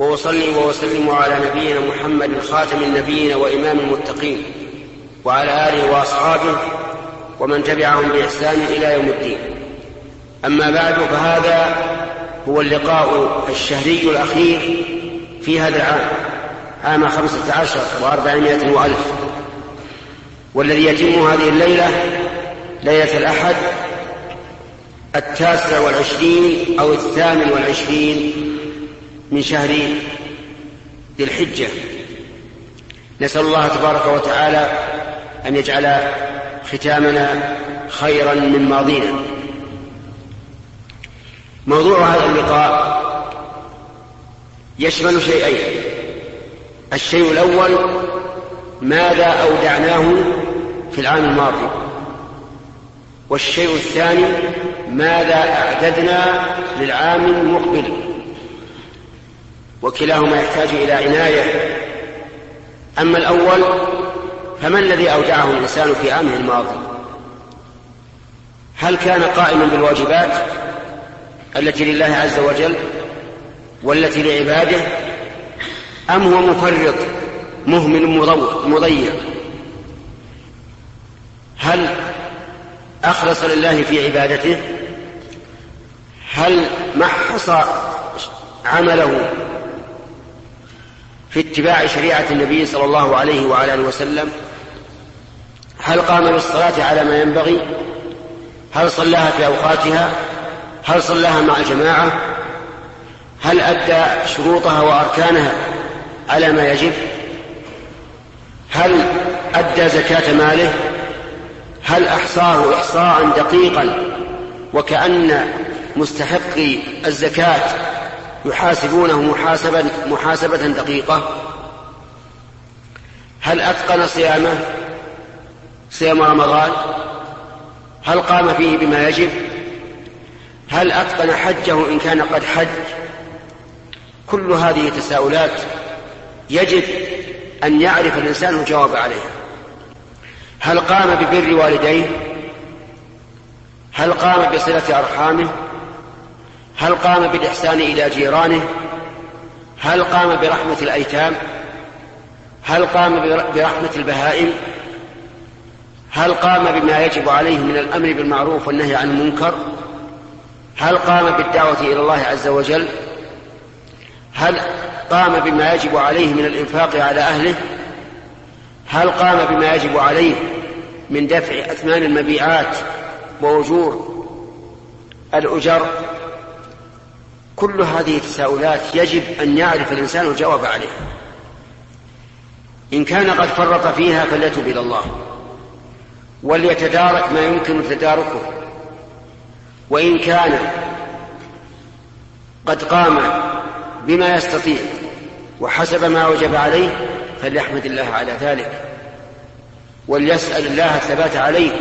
وأصلي وأسلم على نبينا محمد خاتم النبيين وإمام المتقين وعلى آله وأصحابه ومن تبعهم بإحسان إلى يوم الدين. أما بعد، فهذا هو اللقاء الشهري الأخير في هذا العام، عام 15 و400 وألف، والذي يتم هذه الليلة ليلة الأحد 29 أو 28 من شهر ذي الحجة. نسأل الله تبارك وتعالى أن يجعل ختامنا خيرا من ماضينا. موضوع هذا اللقاء يشمل شيئين: الشيء الأول ماذا أودعناه في العام الماضي، والشيء الثاني ماذا أعددنا للعام المقبل، وكلاهما يحتاج إلى عناية. أما الأول فما الذي أودعه الإنسان في عامه الماضي؟ هل كان قائما بالواجبات التي لله عز وجل والتي لعباده، أم هو مفرط مهمل مضيع؟ هل أخلص لله في عبادته؟ هل محص عمله في اتباع شريعة النبي صلى الله عليه وعلى آله وسلم؟ هل قام بالصلاة على ما ينبغي؟ هل صلاها في أوقاتها؟ هل صلاها مع الجماعة؟ هل أدى شروطها وأركانها على ما يجب؟ هل أدى زكاة ماله؟ هل أحصاه إحصاء دقيقا وكأن مستحقي الزكاة يحاسبونه محاسبة دقيقة؟ هل أتقن صيام رمضان؟ هل قام فيه بما يجب؟ هل أتقن حجه إن كان قد حج؟ كل هذه تساؤلات يجب أن يعرف الإنسان الجواب عليها. هل قام ببر والديه؟ هل قام بصلة أرحامه؟ هل قام بالإحسان إلى جيرانه؟ هل قام برحمة الأيتام؟ هل قام برحمة البهائم؟ هل قام بما يجب عليه من الأمر بالمعروف والنهي عن المنكر؟ هل قام بالدعوة إلى الله عز وجل؟ هل قام بما يجب عليه من الإنفاق على أهله؟ هل قام بما يجب عليه من دفع أثمان المبيعات وأجور الأجر؟ كل هذه تساؤلات يجب أن يعرف الإنسان الجواب عليها. إن كان قد فرط فيها فليتب إلى الله وليتدارك ما يمكن تداركه، وإن كان قد قام بما يستطيع وحسب ما وجب عليه فليحمد الله على ذلك وليسأل الله الثبات عليه.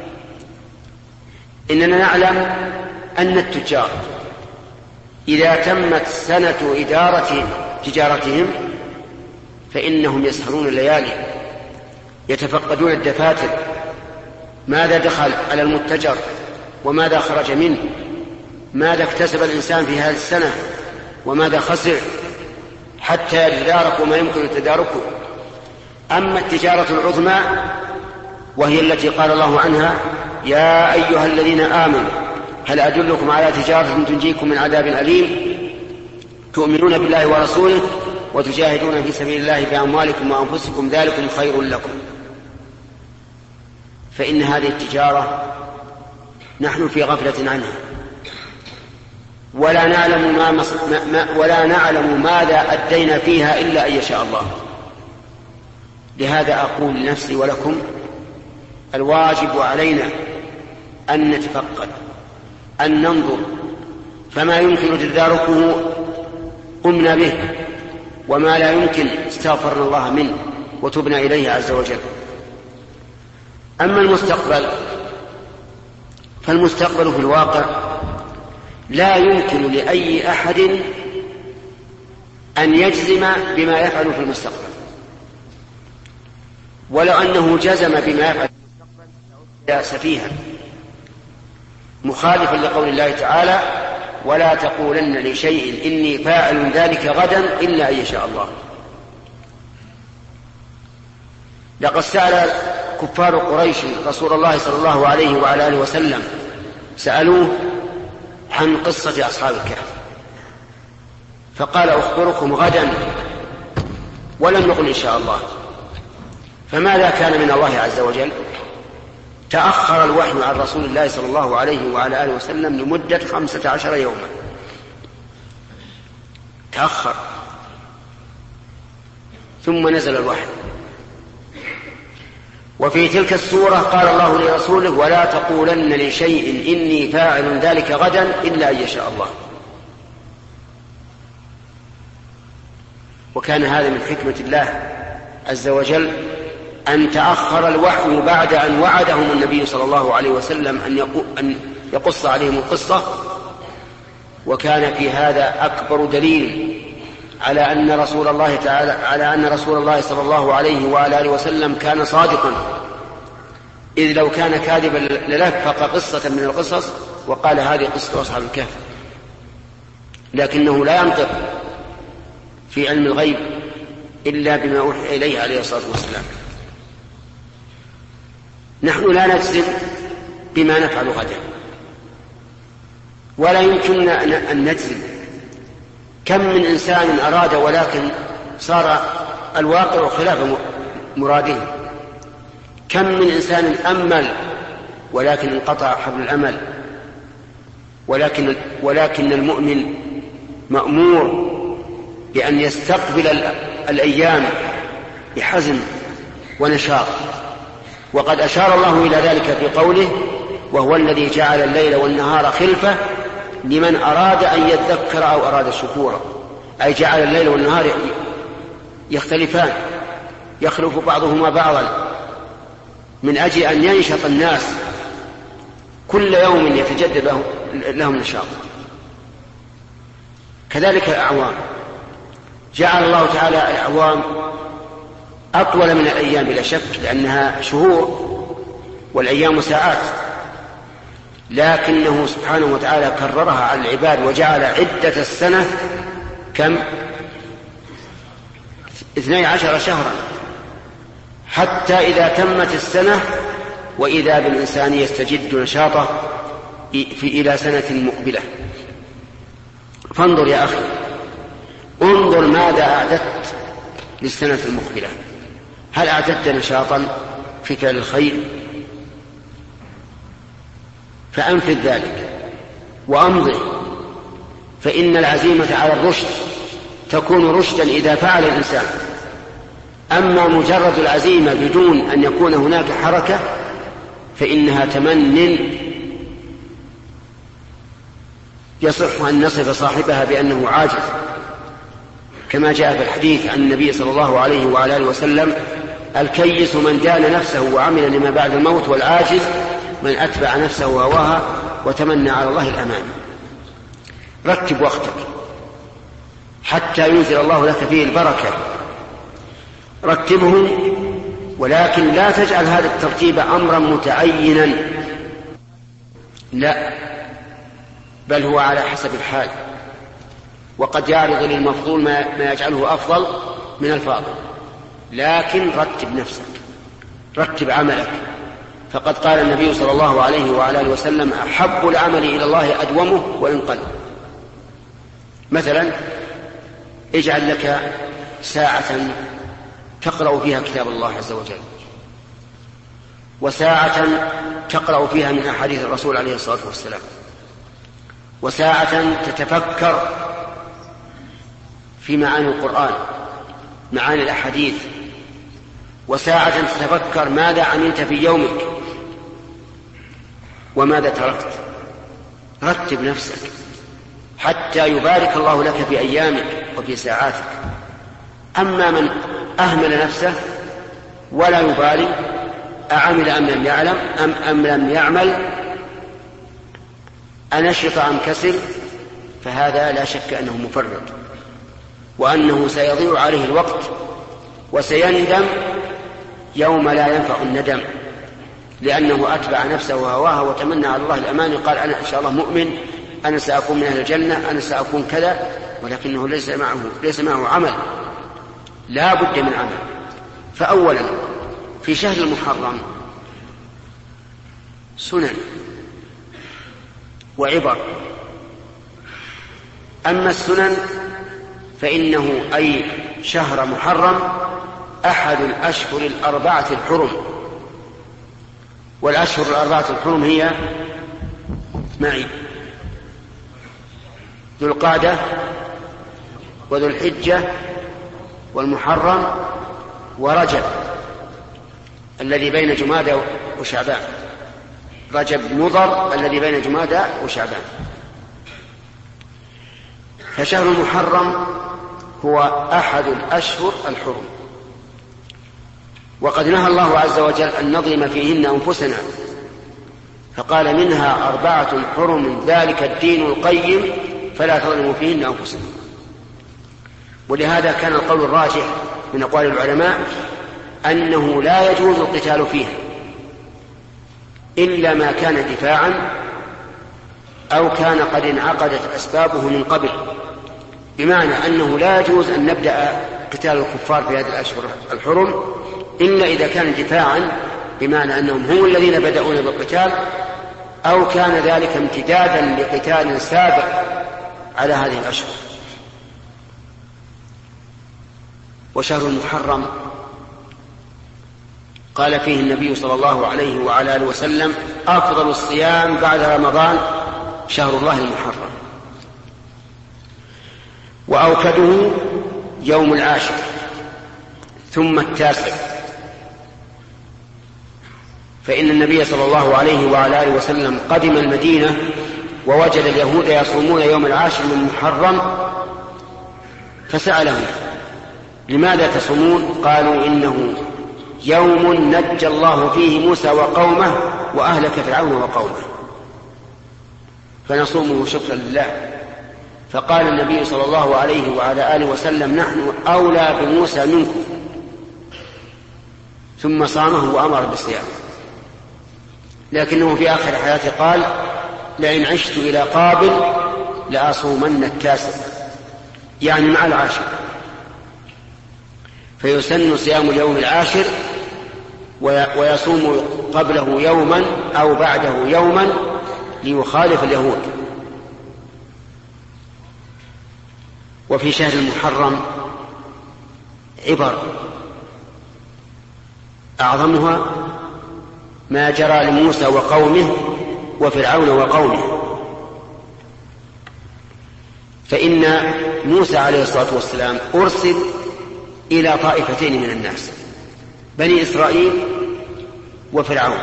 إننا نعلم أن التجار إذا تمت سنة إدارة تجارتهم فإنهم يسهرون الليالي يتفقدون الدفاتر، ماذا دخل على المتجر وماذا خرج منه، ماذا اكتسب الإنسان في هذه السنة وماذا خسر، حتى يتداركوا ما يمكن تداركه. أما التجارة العظمى وهي التي قال الله عنها: يا أيها الذين آمنوا هل أدلكم على تجارة تنجيكم من عذاب أليم تؤمنون بالله ورسوله وتجاهدون في سبيل الله بأموالكم وأنفسكم ذلكم خير لكم. فإن هذه التجارة نحن في غفلة عنها ولا نعلم ماذا أدينا فيها إلا أن يشاء الله. لهذا أقول لنفسي ولكم: الواجب علينا أن نتفقد، أن ننظر، فما يمكن تداركه قمنا به، وما لا يمكن استغفرنا الله منه وتبنا إليه عز وجل. أما المستقبل فالمستقبل في الواقع لا يمكن لأي أحد أن يجزم بما يفعل في المستقبل، ولو أنه جزم بما يفعل في المستقبل سفيها مخالفا لقول الله تعالى: ولا تقولن لشيء إني فاعل ذلك غدا إلا أن يشاء الله. لقد سأل كفار قريش رسول الله صلى الله عليه وعلى آله وسلم، سألوه عن قصة أصحاب الكهف فقال أخبركم غدا، ولم يقل إن شاء الله. فماذا كان من الله عز وجل؟ تأخر الوحي عن رسول الله صلى الله عليه وعلى آله وسلم لمدة 15 يوما، تأخر، ثم نزل الوحي. وفي تلك السورة قال الله لرسوله ولا تقولن لشيء إني فاعل ذلك غدا إلا أن يشاء الله. وكان هذا من حكمة الله عز وجل أن تأخر الوحي بعد أن وعدهم النبي صلى الله عليه وسلم أن يقص عليهم القصة. وكان في هذا أكبر دليل على أن رسول الله صلى الله عليه وعلى آله وسلم كان صادقا، إذ لو كان كاذبا للفق قصة من القصص وقال هذه قصة أصحاب الكهف، لكنه لا ينطق في علم الغيب إلا بما أوحي إليه عليه الصلاة والسلام. نحن لا نجزم بما نفعل غدا، ولا يمكننا أن نجزم. كم من إنسان أراد ولكن صار الواقع خلاف مراده، كم من إنسان أمل ولكن انقطع حبل الأمل. ولكن المؤمن مأمور بأن يستقبل الأيام بحزم ونشاط. وقد أشار الله إلى ذلك في قوله وهو الذي جعل الليل والنهار خلفة لمن أراد أن يذكر أو أراد شكورا، أي جعل الليل والنهار يختلفان، يخلف بعضهما بعضا من أجل أن ينشط الناس كل يوم يتجدد لهم نشاط. كذلك الأعوام، جعل الله تعالى الأعوام أطول من الأيام بلا شك، لأنها شهور والأيام ساعات، لكنه سبحانه وتعالى كررها على العباد وجعل عدة السنة كم؟ 12 شهرا، حتى إذا تمت السنة وإذا بالإنسان يستجد نشاطه إلى سنة مقبلة. فانظر يا أخي، انظر ماذا أعددت للسنة المقبلة. هل أعددت نشاطا في فعل الخير؟ فأنفذ ذلك وأمضي، فإن العزيمة على الرشد تكون رشدا إذا فعل الإنسان. أما مجرد العزيمة بدون أن يكون هناك حركة فإنها تمن يصح أن نصف صاحبها بأنه عاجز، كما جاء في الحديث عن النبي صلى الله عليه وعلى آله وسلم الكيس من دان نفسه وعمل لما بعد الموت، والعاجز من أتبع نفسه هواها وتمنى على الله الأمان. رتب وقتك حتى ينزل الله لك فيه البركة، رتبه، ولكن لا تجعل هذا الترتيب أمرا متعينا، لا، بل هو على حسب الحال، وقد يعرض للمفضول ما يجعله أفضل من الفاضل. لكن رتب نفسك، رتب عملك، فقد قال النبي صلى الله عليه وعلى آله وسلم أحب العمل إلى الله أدومه وإن قل. مثلا اجعل لك ساعة تقرأ فيها كتاب الله عز وجل، وساعة تقرأ فيها من أحاديث الرسول عليه الصلاة والسلام، وساعة تتفكر في معاني القرآن، معاني الأحاديث، وساعة تتفكر ماذا عملت في يومك وماذا تركت. رتب نفسك حتى يبارك الله لك في أيامك وفي ساعاتك. أما من أهمل نفسه ولا يبالي أعمل أم لم يعلم أم لم يعمل، أنشط أم كسل، فهذا لا شك أنه مفرط، وأنه سيضيع عليه الوقت وسيندم يوم لا ينفع الندم، لأنه أتبع نفسه وهواها وتمنى على الله الأمان، قال أنا إن شاء الله مؤمن أنا سأكون من أهل الجنة، أنا سأكون كذا، ولكنه ليس معه عمل، لا بد من عمل. فأولا في شهر المحرم سنن وعبر. أما السنن فإنه أي شهر محرم أحد الأشهر الأربعة الحرم، والأشهر الأربعة الحرم هي معي ذو القعدة وذو الحجة والمحرم ورجب الذي بين جمادى وشعبان، رجب مضر الذي بين جمادى وشعبان. فشهر المحرم هو أحد الأشهر الحرم، وقد نهى الله عز وجل أن نظلم فيهن أنفسنا، فقال منها 4 حرم ذلك الدين القيم فلا تظلموا فيهن أنفسكم. ولهذا كان القول الراجح من أقوال العلماء أنه لا يجوز القتال فيها إلا ما كان دفاعا أو كان قد انعقدت أسبابه من قبل، بمعنى أنه لا يجوز أن نبدأ قتال الكفار في هذه الأشهر الحرم إلا إذا كان دفاعا، بمعنى أنهم هم الذين بدأون بالقتال، أو كان ذلك امتدادا لقتال سابق على هذه الأشهر. وشهر المحرم قال فيه النبي صلى الله عليه وعلى آله وسلم: أفضل الصيام بعد رمضان شهر الله المحرم، وأوكده يوم 10 ثم 9. فإن النبي صلى الله عليه وعلى آله وسلم قدم المدينة ووجد اليهود يصومون يوم 10 من محرم، فسألهم: لماذا تصومون؟ قالوا: إنه يوم نجى الله فيه موسى وقومه وأهلك فرعون وقومه، فنصومه شكرا لله. فقال النبي صلى الله عليه وعلى آله وسلم: نحن أولى بموسى منكم، ثم صامه وأمر بالصيام. لكنه في آخر حياته قال: لئن عشت إلى قابل لأصومن 9، يعني مع 10. فيسن صيام اليوم 10 ويصوم قبله يوما أو بعده يوما ليخالف اليهود. وفي شهر المحرم عبر، أعظمها ما جرى لموسى وقومه وفرعون وقومه. فإن موسى عليه الصلاة والسلام أرسل إلى طائفتين من الناس: بني إسرائيل وفرعون.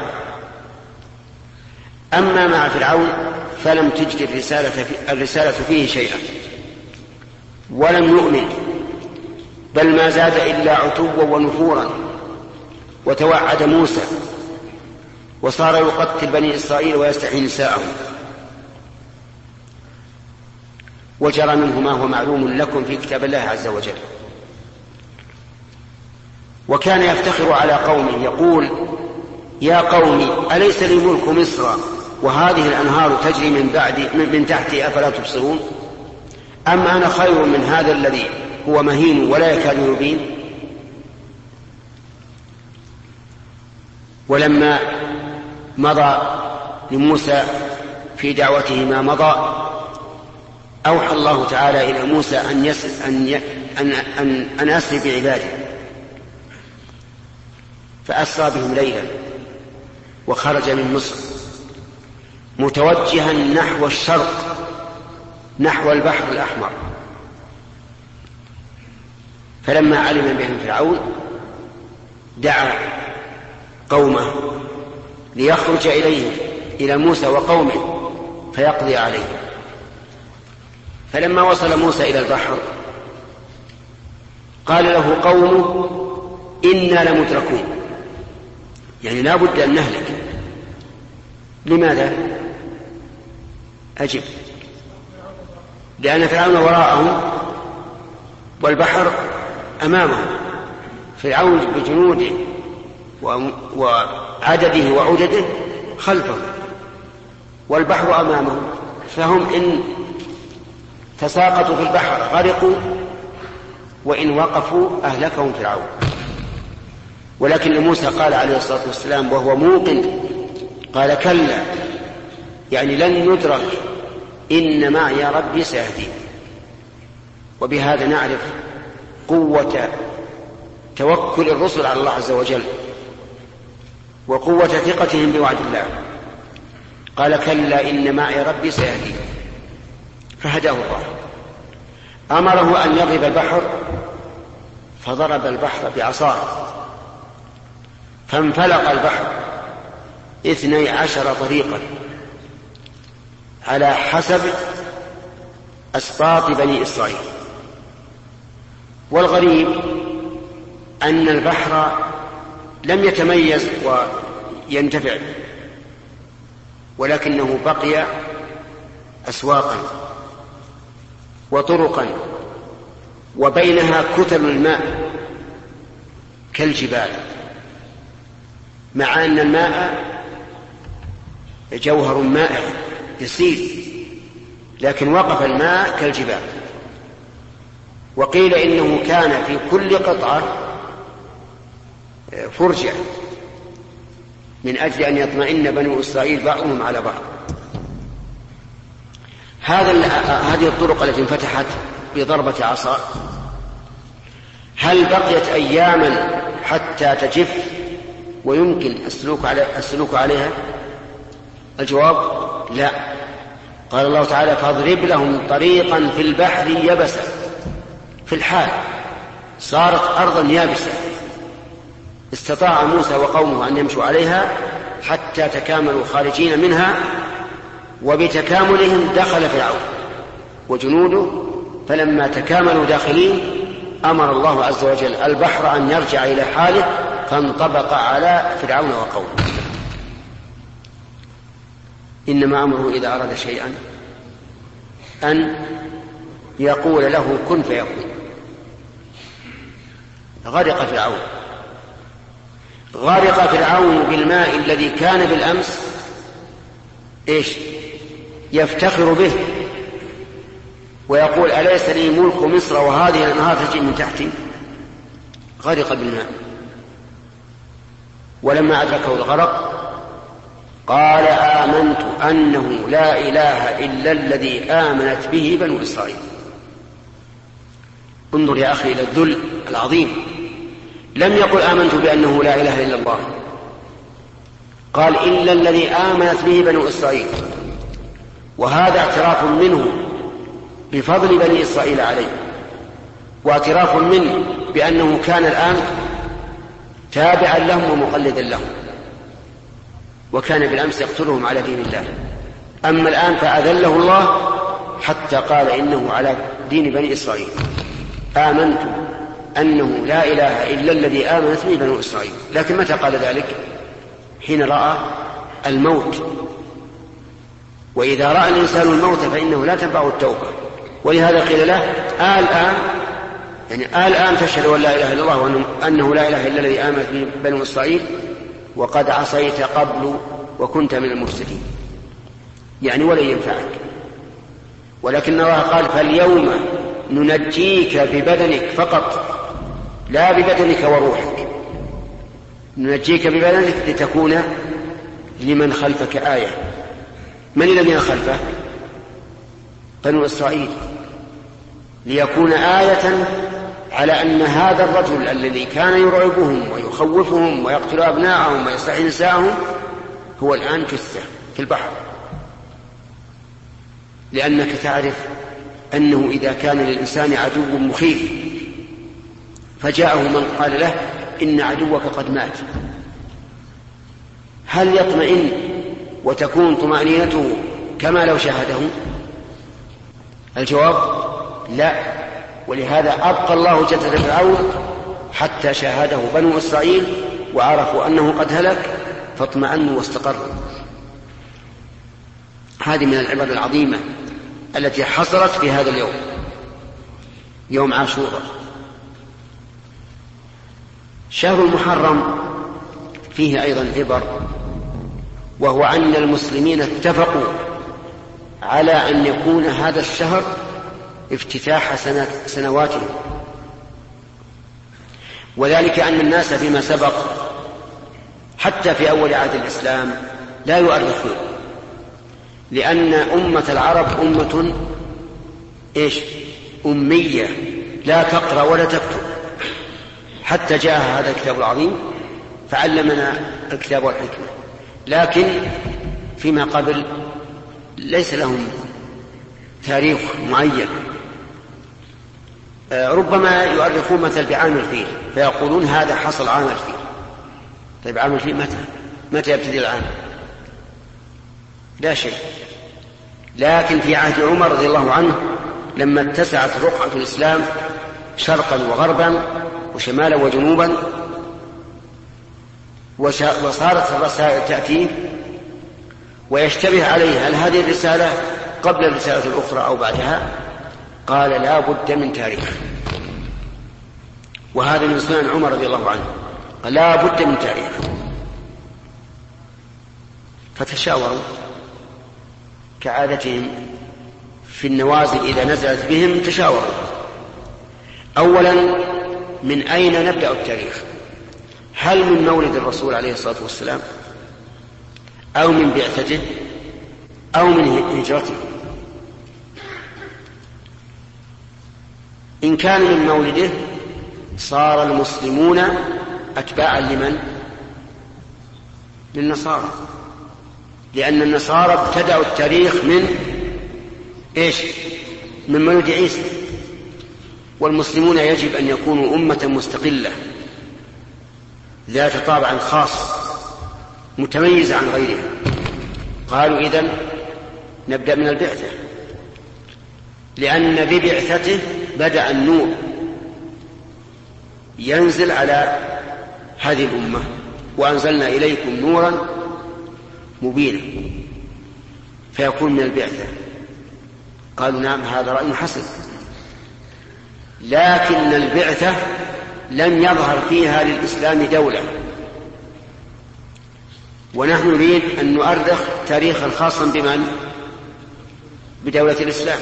أما مع فرعون فلم تجد الرسالة فيه شيئا ولم يؤمن، بل ما زاد إلا عتوا ونفورا، وتوعد موسى وصار يقتل بني إسرائيل ويستحيي نساءهم. وجرى منه ما هو معلوم لكم في كتاب الله عز وجل. وكان يفتخر على قومه يقول: يا قوم أليس لي ملك مصر وهذه الأنهار تجري من تحتي أفلا تبصرون؟ أم أنا خير من هذا الذي هو مهين ولا يكاد يبين؟ ولما مضى لموسى في دعوته ما مضى، أوحى الله تعالى إلى موسى أن أسري بعباده، فأسرى بهم ليلا وخرج من مصر متوجها نحو الشرق نحو البحر الأحمر. فلما علم بهم فرعون دعا قومه ليخرج إليهم إلى موسى وقومه فيقضي عليهم. فلما وصل موسى إلى البحر قال له قومه: إنا لمدركون، يعني لا بد أن نهلك. لماذا؟ أجب: لأن فرعون وراءهم والبحر أمامهم، فرعون بجنوده وعدده وعدده خلفه، والبحر أمامه فهم إن تساقطوا في البحر غرقوا، وإن وقفوا أهلكهم فرعون. ولكن موسى قال عليه الصلاة والسلام وهو موقن، قال كلا، يعني لن ندرك، إن معي ربي سيهدين. وبهذا نعرف قوة توكل الرسل على الله عز وجل وقوة ثقتهم بوعد الله. قال كلا إن معي ربي سيهدين، فهداه الله. أمره أن يضرب البحر، فضرب البحر بعصاه فانفلق البحر 12 طريقا على حسب أسباط بني إسرائيل. والغريب أن البحر لم يتميز وينتفع، ولكنه بقي أسواقا وطرقا، وبينها كتل الماء كالجبال، مع أن الماء جوهر مائع يسير، لكن وقف الماء كالجبال. وقيل إنه كان في كل قطعة فرجة من أجل أن يطمئن بنو إسرائيل بعضهم على بعض. هذه الطرق التي انفتحت بضربة عصا، هل بقيت أياما حتى تجف ويمكن السلوك عليها؟ الجواب لا. قال الله تعالى فاضرب لهم طريقا في البحر يبسا، في الحال صارت أرضا يابسة استطاع موسى وقومه أن يمشوا عليها حتى تكاملوا خارجين منها، وبتكاملهم دخل فرعون وجنوده، فلما تكاملوا داخلين أمر الله عز وجل البحر أن يرجع إلى حاله، فانطبق على فرعون وقومه. إنما أمره إذا أراد شيئا أن يقول له كن فيكون. غرق فرعون بالماء الذي كان بالأمس يفتخر به ويقول أليس لي ملك مصر وهذه الأنهار تجري من تحتي. غرق بالماء، ولما أدركه الغرق قال آمنت أنه لا إله إلا الذي آمنت به بنو إسرائيل. انظر يا أخي إلى الذل العظيم، لم يقل آمنت بأنه لا إله إلا الله، قال إلا الذي آمنت به بنو إسرائيل، وهذا اعتراف منه بفضل بني إسرائيل عليه، واعتراف منه بأنه كان الآن تابعا لهم ومقلدا لهم، وكان بالأمس يقتلهم على دين الله، أما الآن فأذله الله حتى قال إنه على دين بني إسرائيل. آمنت أنه لا إله إلا الذي آمنت به بنو إسرائيل. لكن متى قال ذلك؟ حين رأى الموت، وإذا رأى الإنسان الموت فإنه لا تنفعه التوبة، ولهذا قيل له الآن تشهد أن لا إله إلا الله وأنه لا إله إلا الذي آمنت به بنو إسرائيل وقد عصيت قبل وكنت من المفسدين، يعني ولن ينفعك. ولكن الله قال فاليوم ننجيك ببدنك فقط لا ببدنك وروحك، ننجيك ببدنك لتكون لمن خلفك آية. من الذين خلفه؟ بنو إسرائيل، ليكون آية على أن هذا الرجل الذي كان يرعبهم ويخوفهم ويقتل أبناءهم ويستحيي نساءهم هو الآن جثة في البحر. لأنك تعرف أنه إذا كان للإنسان عدو مخيف فجاءه من قال له إن عدوك قد مات، هل يطمئن وتكون طمأنينته كما لو شاهده؟ الجواب لا. ولهذا أبقى الله جسد فرعون حتى شاهده بنو إسرائيل وعرفوا أنه قد هلك فاطمأنوا واستقروا. هذه من العبر العظيمة التي حصلت في هذا اليوم، يوم عاشوراء. شهر المحرم فيه أيضا عبر، وهو أن المسلمين اتفقوا على أن يكون هذا الشهر افتتاح سنواتهم، وذلك أن الناس فيما سبق حتى في أول عهد الإسلام لا يؤرخون، لأن أمة العرب أمة أمية لا تقرأ ولا تكتب، حتى جاء هذا الكتاب العظيم فعلمنا الكتاب والحكمة، لكن فيما قبل ليس لهم تاريخ معين. ربما يؤرخون مثل بعام الفيل فيقولون هذا حصل عام الفيل. طيب عام الفيل متى يبتدي العام؟ لا شيء. لكن في عهد عمر رضي الله عنه لما اتسعت رقعة الإسلام شرقا وغربا وشمالا وجنوبا وصارت الرسائل تأتي ويشتبه عليها هل هذه الرسالة قبل الرسالة الأخرى أو بعدها، قال لا بد من تاريخ. وهذا من سنن عمر رضي الله عنه، قال لا بد من تاريخ. فتشاوروا كعادتهم في النوازل إذا نزلت بهم، تشاوروا أولا من أين نبدأ التاريخ؟ هل من مولد الرسول عليه الصلاة والسلام أو من بعثته أو من هجرته؟ إن كان من مولده صار المسلمون أتباعا لمن؟ للنصارى، لأن النصارى ابتدأوا التاريخ من مولد عيسى، والمسلمون يجب أن يكونوا أمة مستقلة ذات طابع خاص متميزة عن غيرها. قالوا إذن نبدأ من البعثة، لأن ببعثته بدأ النور ينزل على هذه الأمة، وأنزلنا إليكم نورا مبينا، فيكون من البعثة. قالوا نعم هذا رأي حسن، لكن البعثة لم يظهر فيها للإسلام دولة، ونحن نريد أن نؤرخ تاريخا خاصا بمن؟ بدولة الإسلام.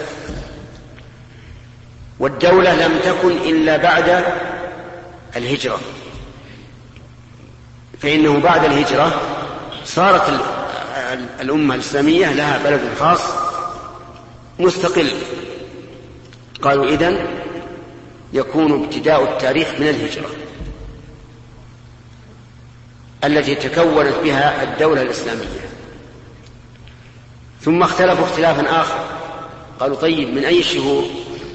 والدولة لم تكن إلا بعد الهجرة، فإنه بعد الهجرة صارت الأمة الإسلامية لها بلد خاص مستقل. قالوا إذن يكون ابتداء التاريخ من الهجرة التي تكونت بها الدولة الإسلامية. ثم اختلفوا اختلافا آخر، قالوا طيب من أي الشهور؟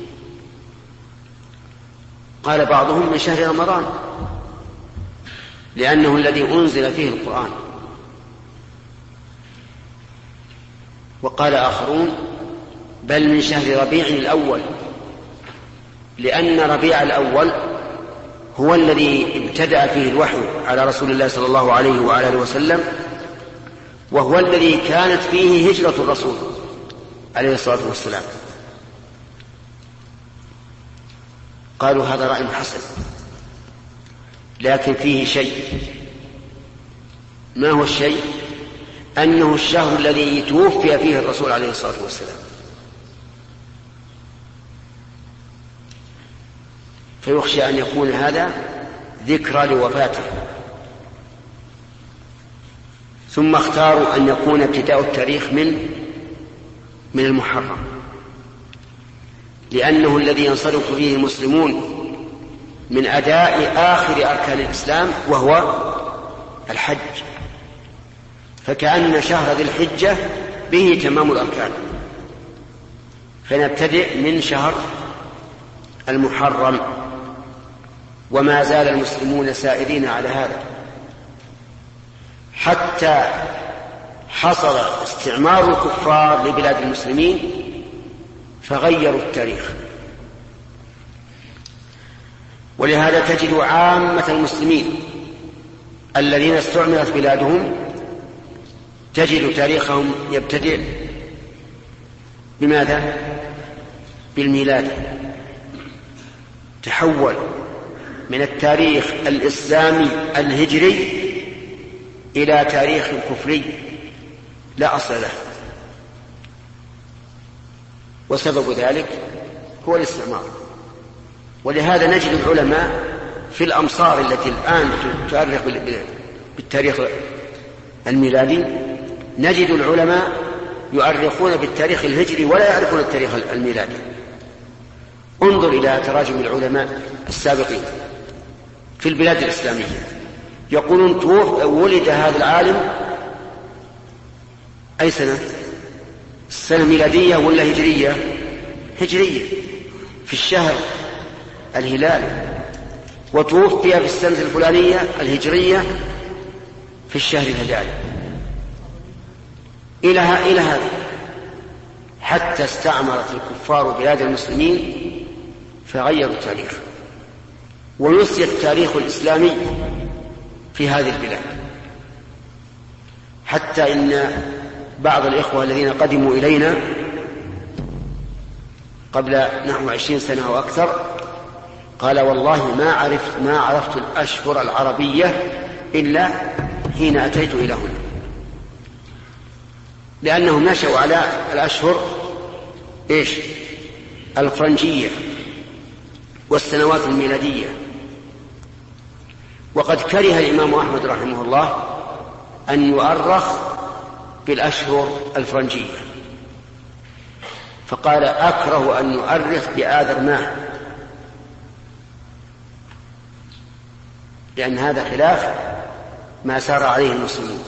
قال بعضهم من شهر رمضان لأنه الذي أنزل فيه القرآن، وقال آخرون بل من شهر ربيع الأول، لأن ربيع الأول هو الذي ابتدأ فيه الوحي على رسول الله صلى الله عليه وآله وسلم، وهو الذي كانت فيه هجرة الرسول عليه الصلاة والسلام. قالوا هذا رأي حسن، لكن فيه شيء. ما هو الشيء؟ أنه الشهر الذي توفي فيه الرسول عليه الصلاة والسلام، فيخشى أن يكون هذا ذكرى لوفاته. ثم اختاروا أن يكون ابتداء التاريخ من المحرم، لأنه الذي ينصرف فيه المسلمون من أداء آخر أركان الإسلام وهو الحج، فكأن شهر ذي الحجة به تمام الأركان، فنبتدئ من شهر المحرم. وما زال المسلمون سائرين على هذا حتى حصل استعمار الكفار لبلاد المسلمين فغيروا التاريخ. ولهذا تجد عامة المسلمين الذين استعمرت بلادهم تجد تاريخهم يبتدئ بماذا؟ بالميلاد. تحول من التاريخ الإسلامي الهجري إلى تاريخ كفري لا أصل له. وسبب ذلك هو الاستعمار. ولهذا نجد العلماء في الأمصار التي الآن تؤرخ بالتاريخ الميلادي، نجد العلماء يؤرخون بالتاريخ الهجري ولا يعرفون التاريخ الميلادي. انظر إلى تراجم العلماء السابقين في البلاد الإسلامية، يقولون ولد هذا العالم أي سنة؟ السنة ميلادية ولا هجرية؟ هجرية، في الشهر الهلال، وتوفي في السنة الفلانية الهجرية في الشهر الهلالي. إلى هذا حتى استعمرت الكفار بلاد المسلمين فغيروا التاريخ، ونسي التاريخ الإسلامي في هذه البلاد، حتى إن بعض الإخوة الذين قدموا إلينا قبل نحو 20 سنة أو أكثر قال والله ما عرفت الأشهر العربية إلا حين أتيت إلى هنا، لأنهم نشأوا على الأشهر الفرنجية والسنوات الميلادية. وقد كره الإمام أحمد رحمه الله أن يؤرخ بالأشهر الفرنجية، فقال أكره أن يؤرخ بآذر ماه، لأن هذا خلاف ما سار عليه المسلمين.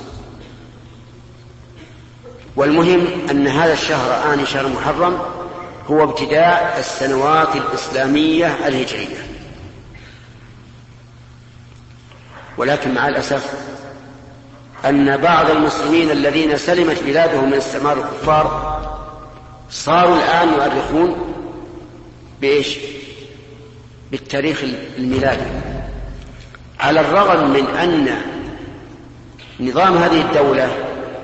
والمهم أن هذا الشهر آن شهر محرم هو ابتداء السنوات الإسلامية الهجرية. ولكن مع الأسف أن بعض المسلمين الذين سلمت بلادهم من استعمار الكفار صاروا الآن يؤرخون بالتاريخ الميلادي، على الرغم من أن نظام هذه الدولة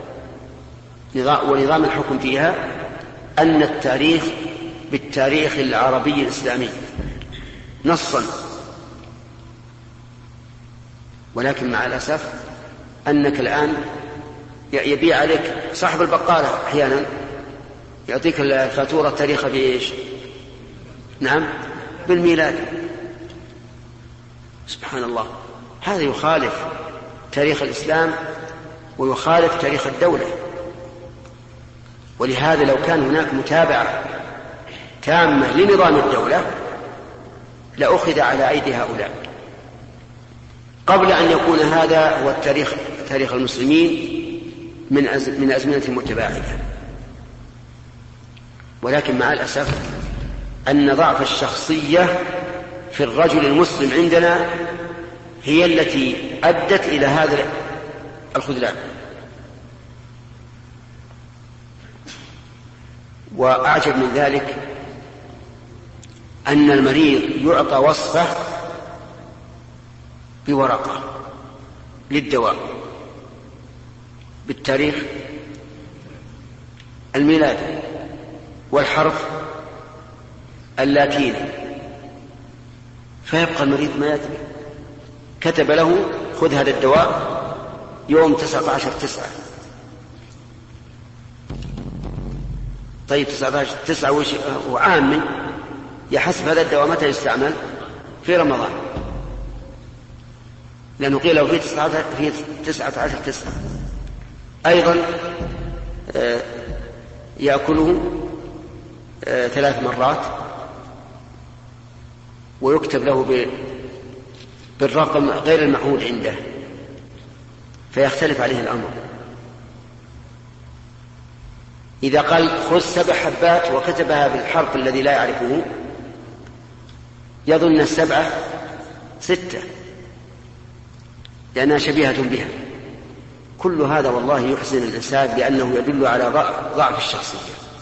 ونظام الحكم فيها أن التاريخ بالتاريخ العربي الإسلامي نصا. ولكن مع الأسف أنك الآن يبيع عليك صاحب البقالة أحيانا يعطيك الفاتورة تاريخ نعم بالميلاد. سبحان الله، هذا يخالف تاريخ الإسلام ويخالف تاريخ الدولة. ولهذا لو كان هناك متابعة تامة لنظام الدولة لأخذ على أيدي هؤلاء قبل أن يكون هذا هو تاريخ المسلمين من أزمنة متباعدة. ولكن مع الأسف أن ضعف الشخصية في الرجل المسلم عندنا هي التي أدت إلى هذا الخذلان. وأعجب من ذلك أن المريض يعطى وصفة بورقة للدواء بالتاريخ الميلادي والحرف اللاتيني، فيبقى المريض ما يدري. كتب له خذ هذا الدواء يوم 19/9. طيب 19/9 وعام يحسب هذا الدواء متى يستعمل؟ في رمضان، لأنه قيل له في 19/9. أيضا يأكله 3 مرات ويكتب له بالرقم غير المعهود عنده، فيختلف عليه الأمر. إذا قال خذ 7 حبات وكتبها بالحرف الذي لا يعرفه يظن 7 6 لأنها شبيهة بها. كل هذا والله يحزن الإنسان لأنه يدل على ضعف الشخصية.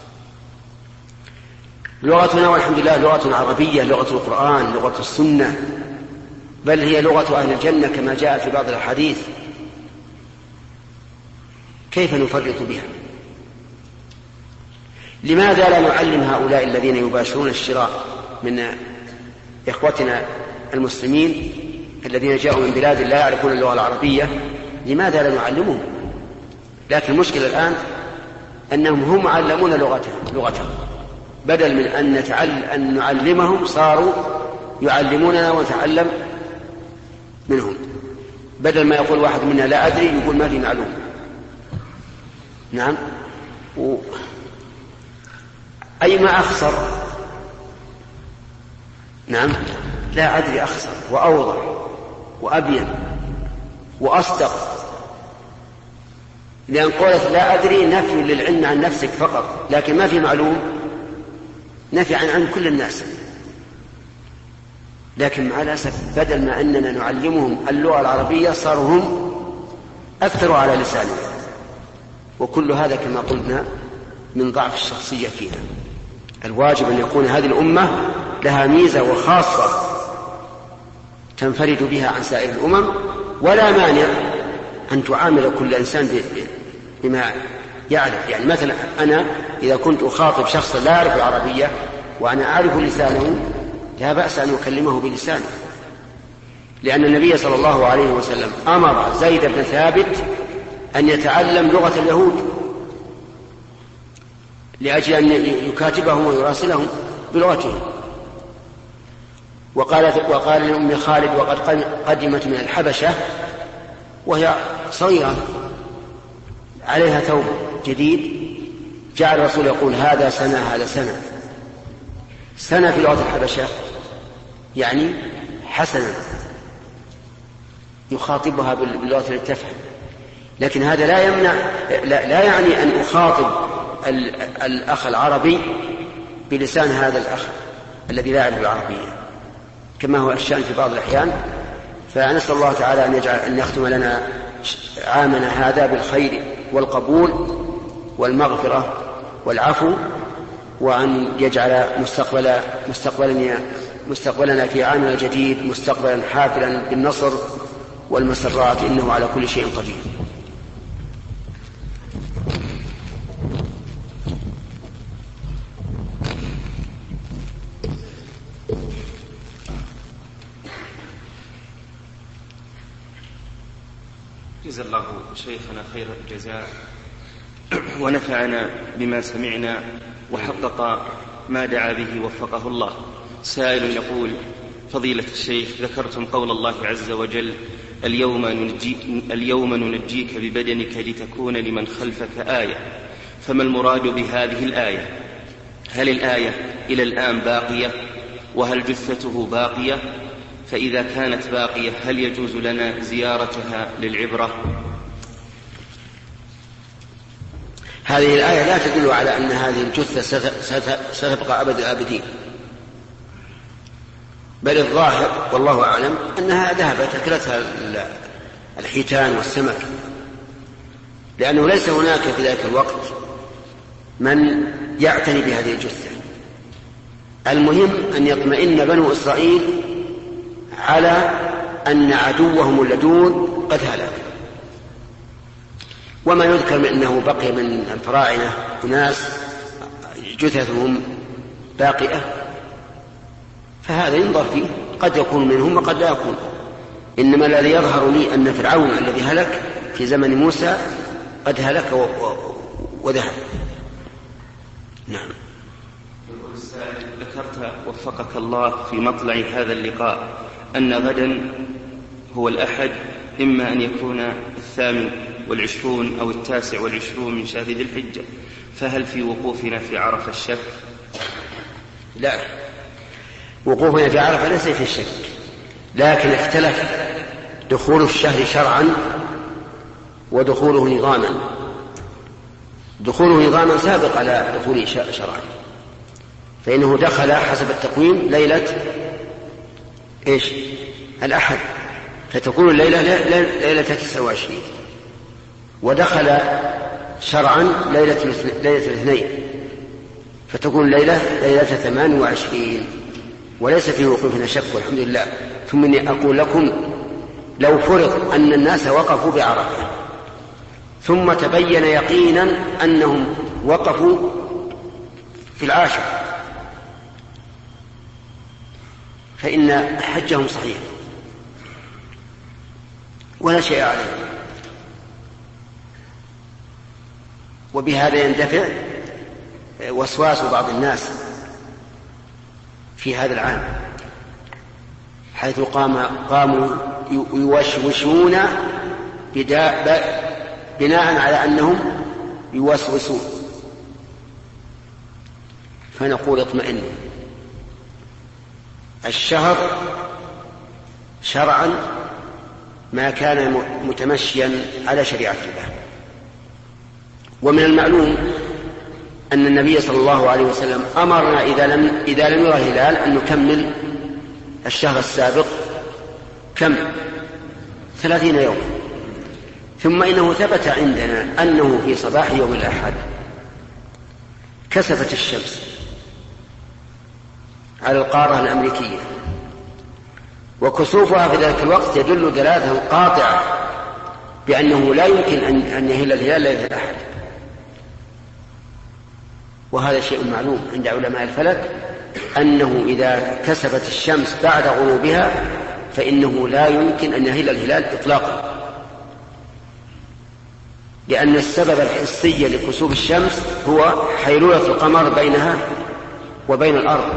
لغتنا والحمد لله لغة عربية، لغة القرآن، لغة السنة، بل هي لغة أهل الجنة كما جاء في بعض الحديث. كيف نفرط بها؟ لماذا لا نعلم هؤلاء الذين يباشرون الشراء من إخوتنا المسلمين الذين جاءوا من بلاد لا يعرفون اللغة العربية؟ لماذا لا نعلمهم؟ لكن المشكلة الآن أنهم هم علمون لغتهم بدل من أن نعلمهم صاروا يعلموننا ونتعلم منهم. بدل ما يقول واحد منا لا أدري يقول ما لي معلوم. نعم. أي ما أخسر؟ نعم، لا أدري أخسر وأوضح وأبين وأصدق، لأن قولت لا أدري نفي للعلم عن نفسك فقط، لكن ما في معلوم نفي عن كل الناس. لكن مع الأسف بدل ما أننا نعلمهم اللغة العربية صاروا هم أكثر على لسانهم، وكل هذا كما قلنا من ضعف الشخصية فينا. الواجب أن يكون هذه الأمة لها ميزة وخاصة تنفرد بها عن سائر الأمم، ولا مانع أن تعامل كل إنسان بما يعرف. يعني مثلا أنا إذا كنت أخاطب شخصا لا يعرف العربية وأنا أعرف لسانه لا بأس أن أكلمه بلسانه، لأن النبي صلى الله عليه وسلم أمر زيد بن ثابت أن يتعلم لغة اليهود لأجل أن يكاتبهم ويراسلهم بلغتهم. وقال لأم خالد وقد قدمت من الحبشة وهي صغيرة عليها ثوب جديد، جعل الرسول يقول هذا سنة هذا سنة. سنة في لغة الحبشة يعني حسنا، يخاطبها باللغة التي تفهم. لكن هذا لا يمنع لا يعني أن أخاطب الأخ العربي بلسان هذا الأخ الذي لا يعرف العربية، كما هو الشأن في بعض الأحيان. فنسأل الله تعالى أن يختم لنا عامنا هذا بالخير والقبول والمغفرة والعفو، وأن يجعل مستقبلنا في عامنا الجديد مستقبلا حافلا بالنصر والمسرات، إنه على كل شيء قدير. جزا الله شيخنا خير الجزاء ونفعنا بما سمعنا وحقق ما دعا به وفقه الله. سائل يقول: فضيلة الشيخ، ذكرتم قول الله عز وجل: اليوم ننجيك ببدنك لتكون لمن خلفك آية، فما المراد بهذه الآية؟ هل الآية إلى الآن باقية؟ وهل جثته باقية؟ فإذا كانت باقية هل يجوز لنا زيارتها للعبرة؟ هذه الآية لا تدل على أن هذه الجثة ستبقى أبد الآبدين، بل الظاهر والله أعلم أنها ذهبت أكلتها الحيتان والسمك، لأنه ليس هناك في ذلك الوقت من يعتني بهذه الجثة. المهم أن يطمئن بنو إسرائيل على أن عدوهم اللدود قد هلك. وما يذكر من أنه بقي من الفراعنة أناس جثثهم باقية، فهذا ينظر فيه، قد يكون منهم وقد لا يكون. إنما الذي يظهر لي أن فرعون الذي هلك في زمن موسى قد هلك وذهب. نعم. ذكرت وفقك الله في مطلع هذا اللقاء أن غدا هو الأحد، إما أن يكون 28 أو 29 من شهر ذي الحجة، فهل في وقوفنا في عرفة الشك؟ لا، وقوفنا في عرفة ليس في الشك، لكن اختلف دخول الشهر شرعا ودخوله نظاما. دخوله نظاما سابق على دخوله شرعا، فإنه دخل حسب التقويم ليلة الأحد، فتكون الليلة ليلة 29، ودخل شرعا ليلة الاثنين، فتكون ليلة 28، وليس في وقوفنا شك والحمد لله. ثم إني أقول لكم لو فرض أن الناس وقفوا بعرفة ثم تبين يقينا أنهم وقفوا في العاشر، فإن حجهم صحيح ولا شيء عليه. وبهذا يندفع وسواس بعض الناس في هذا العام، حيث قاموا يوشوشون بناء على أنهم يوسوسون، فنقول اطمئنوا. الشهر شرعا ما كان متمشيا على شريعة الله. ومن المعلوم أن النبي صلى الله عليه وسلم أمرنا إذا لم يرى الهلال أن نكمل الشهر السابق 30 يوم. ثم إنه ثبت عندنا أنه في صباح يوم الأحد كسفت الشمس على القارة الأمريكية، وكسوفها في ذلك الوقت يدل دلالة قاطعة بأنه لا يمكن أن يهل الهلال ليلة الأحد. وهذا شيء معلوم عند علماء الفلك أنه إذا كسفت الشمس بعد غروبها فإنه لا يمكن أن يهل الهلال إطلاقا، لأن السبب الحسي لكسوف الشمس هو حيلولة القمر بينها وبين الأرض،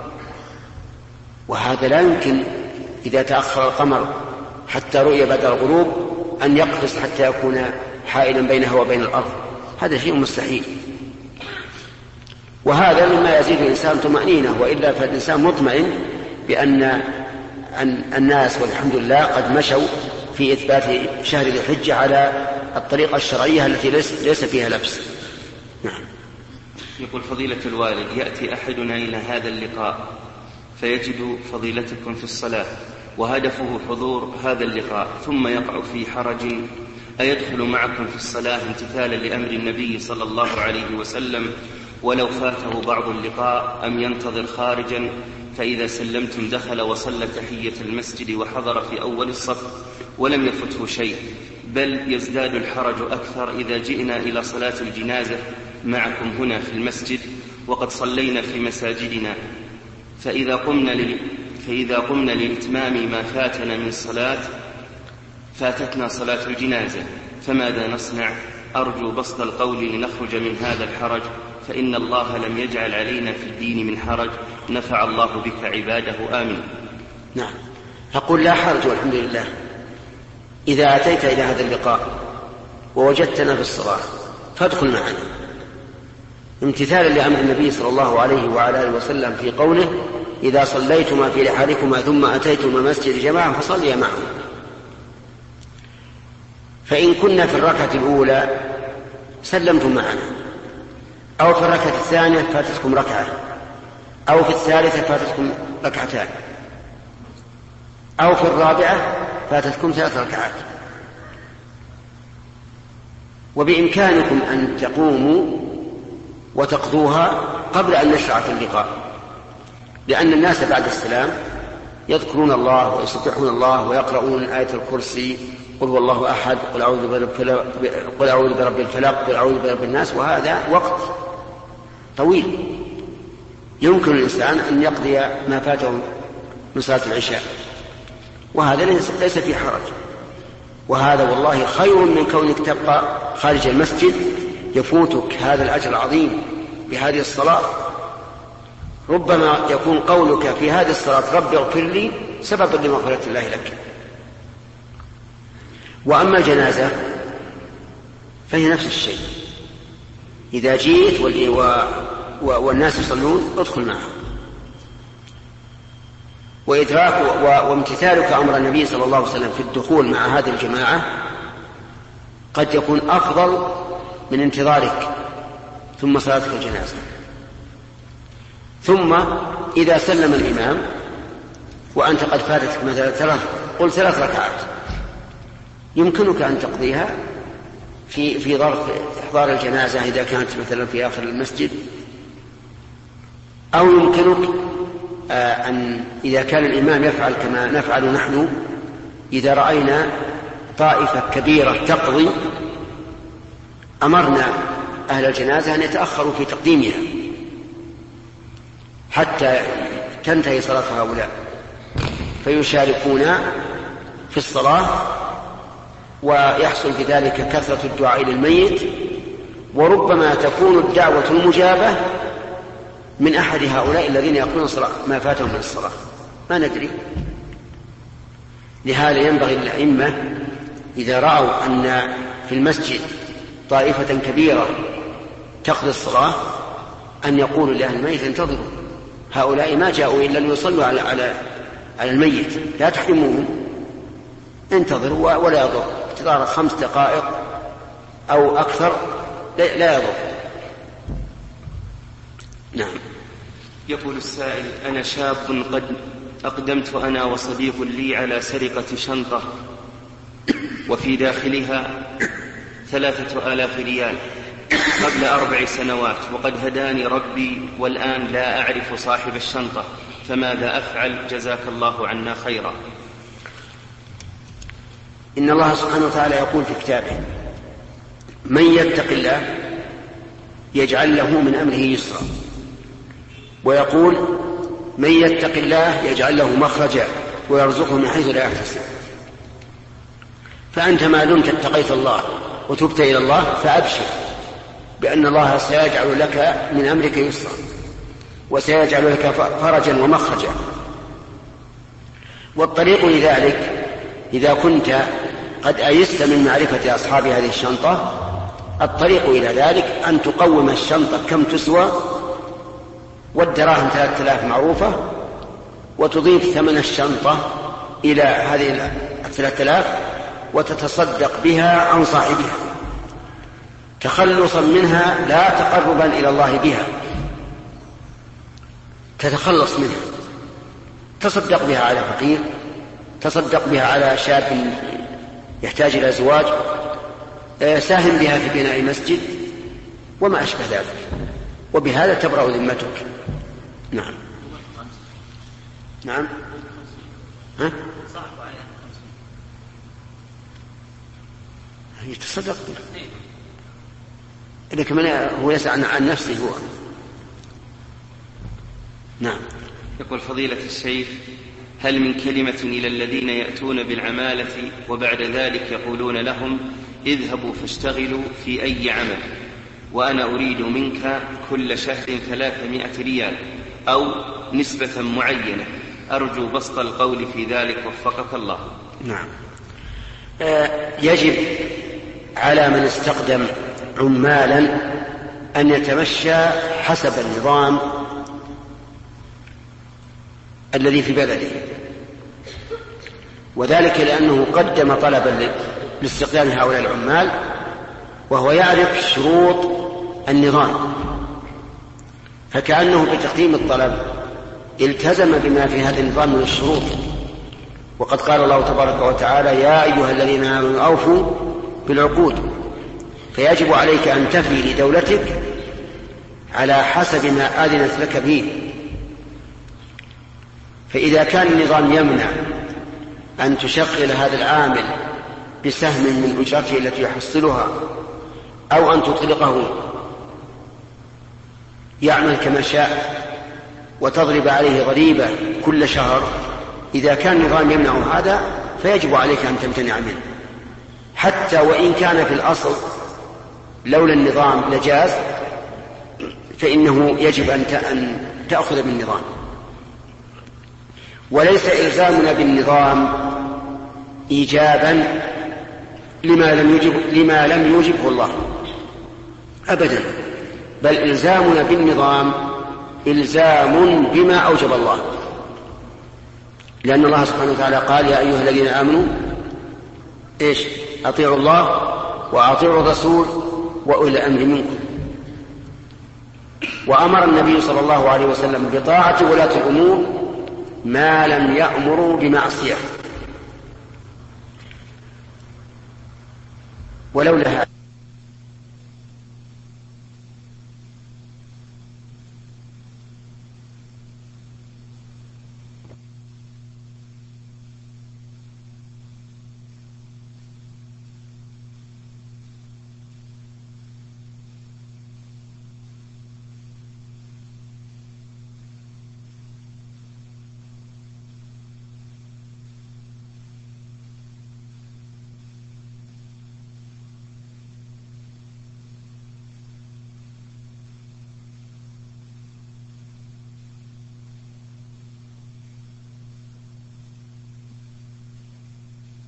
وهذا لا يمكن إذا تأخر القمر حتى رؤية بعد الغروب أن يقفز حتى يكون حائلا بينها وبين الأرض، هذا شيء مستحيل. وهذا مما يزيد الإنسان طمأنينة، وإلا فالإنسان مطمئن بأن الناس والحمد لله قد مشوا في إثبات شهر ذي الحجة على الطريقة الشرعية التي ليس فيها لبس. نعم. يقول فضيلة الوالد: يأتي أحدنا إلى هذا اللقاء فيجد فضيلتكم في الصلاة وهدفه حضور هذا اللقاء، ثم يقع في حرج أيدخل معكم في الصلاة امتثالا لأمر النبي صلى الله عليه وسلم ولو فاته بعض اللقاء، أم ينتظر خارجا فإذا سلمتم دخل وصلى تحية المسجد وحضر في أول الصف ولم يفته شيء، بل يزداد الحرج أكثر إذا جئنا إلى صلاة الجنازة معكم هنا في المسجد وقد صلينا في مساجدنا، فإذا قمنا لإتمام ما فاتنا من صلاة فاتتنا صلاة الجنازة، فماذا نصنع؟ أرجو بسط القول لنخرج من هذا الحرج، فإن الله لم يجعل علينا في الدين من حرج، نفع الله بك عباده، آمين. نعم، أقول لا حرج والحمد لله. إذا أتيت إلى هذا اللقاء ووجدتنا في الصلاة فادخل معنا امتثالا لأمر النبي صلى الله عليه وعلى آله وسلم في قوله: إذا صليتما في رحالكما ثم أتيتما مسجد جماعة فصليا معهم. فإن كنا في الركعة الأولى سلمتم معنا، أو في الركعة الثانية فاتتكم ركعة، أو في الثالثة فاتتكم ركعتان، أو في الرابعة فاتتكم 3 ركعات، وبإمكانكم أن تقوموا وتقضوها قبل أن نشرع في اللقاء، لأن الناس بعد السلام يذكرون الله ويسبحون الله ويقرؤون آية الكرسي، قل هو الله أحد، قل أعوذ برب الفلق، قل أعوذ برب الناس، وهذا وقت طويل يمكن الإنسان أن يقضي ما فاته من صلاة العشاء، وهذا ليس في حرج. وهذا والله خير من كونك تبقى خارج المسجد يفوتك هذا الأجر العظيم بهذه الصلاة. ربما يكون قولك في هذه الصلاة رب اغفر لي سببا لمغفرة الله لك. وأما الجنازة فهي نفس الشيء، إذا جئت والناس يصلون ادخل معهم. وإدراك وامتثالك أمر النبي صلى الله عليه وسلم في الدخول مع هذه الجماعة قد يكون أفضل من انتظارك ثم صلاتك الجنازة. ثم إذا سلم الإمام وأنت قد فاتتك مثلا 3 ركعات يمكنك أن تقضيها في ظرف إحضار الجنازة إذا كانت مثلا في آخر المسجد، أو يمكنك أن إذا كان الإمام يفعل كما نفعل نحن، إذا رأينا طائفة كبيرة تقضي أمرنا أهل الجنازة أن يتأخروا في تقديمها حتى تنتهي صلاة هؤلاء، فيشاركون في الصلاة، ويحصل بذلك كثرة الدعاء للميت، وربما تكون الدعوة المجابة من أحد هؤلاء الذين يقولون الصلاة ما فاتهم من الصلاة، ما ندري. لهذا ينبغي للأئمة إذا رأوا أن في المسجد طائفة كبيرة تقضي الصلاة أن يقولوا لأهل الميت انتظروا، هؤلاء ما جاءوا إلا ليصلوا على الميت، لا تحرموهم، انتظروا ولا يضر، انتظار 5 دقائق أو أكثر لا يضر. نعم. يقول السائل: أنا شاب قد أقدمت أنا وصديق لي على سرقة شنطة وفي داخلها 3000 ريال قبل 4 سنوات، وقد هداني ربي والآن لا أعرف صاحب الشنطة، فماذا أفعل؟ جزاك الله عنا خيرا. إن الله سبحانه وتعالى يقول في كتابه: من يتق الله يجعل له من أمره يسرا، ويقول: من يتق الله يجعل له مخرجا ويرزقه من حيث لا يحتسب. فأنت ما دمت اتقيت الله وتبت إلى الله فأبشر بأن الله سيجعل لك من أمرك يسرا، وسيجعل لك فرجا ومخرجا. والطريق لذلك إذا كنت قد أيست من معرفة أصحاب هذه الشنطة، الطريق إلى ذلك أن تقوم الشنطة كم تسوى، والدراهم 3000 معروفة، وتضيف ثمن الشنطة إلى هذه 3000 وتتصدق بها عن صاحبها تخلصا منها لا تقربا إلى الله بها، تتخلص منها، تصدق بها على فقير، تصدق بها على شاب يحتاج إلى زواج، ساهم بها في بناء مسجد وما أشبه ذلك، وبهذا تبرأ ذمتك. نعم. نعم. ها؟ يتصدق بها، إذا كمان هو يسعى عن نفسه هو. نعم. يقول فضيلة الشيخ: هل من كلمة إلى الذين يأتون بالعمالة وبعد ذلك يقولون لهم اذهبوا فاشتغلوا في أي عمل، وأنا أريد منك كل شهر 300 ريال أو نسبة معينة، أرجو بسط القول في ذلك وفقك الله. نعم. يجب على من استخدم عمالا أن يتمشى حسب النظام الذي في بلده، وذلك لأنه قدم طلبا لاستخدام هؤلاء العمال وهو يعرف شروط النظام، فكأنه بتقديم الطلب التزم بما في هذا النظام من الشروط. وقد قال الله تبارك وتعالى: يا أيها الذين آمنوا أوفوا بالعقود. فيجب عليك أن تفي لدولتك على حسب ما آذنت لك به. فإذا كان النظام يمنع أن تشغل هذا العامل بسهم من أجرته التي يحصلها أو أن تطلقه يعمل كما شاء وتضرب عليه ضريبة كل شهر، إذا كان النظام يمنع هذا فيجب عليك أن تمتنع منه، حتى وإن كان في الأصل لولا النظام لجاز، فإنه يجب أن تأخذ بالنظام. وليس إلزامنا بالنظام إيجابا لما لم يوجبه الله أبدا، بل إلزامنا بالنظام إلزام بما أوجب الله، لأن الله سبحانه وتعالى قال: يا أيها الذين آمنوا أطيعوا الله وأطيعوا الرسول وأولي الأمر منكم. وأمر النبي صلى الله عليه وسلم بطاعة ولاة الأمور ما لم يأمروا بمعصية. ولولا هذا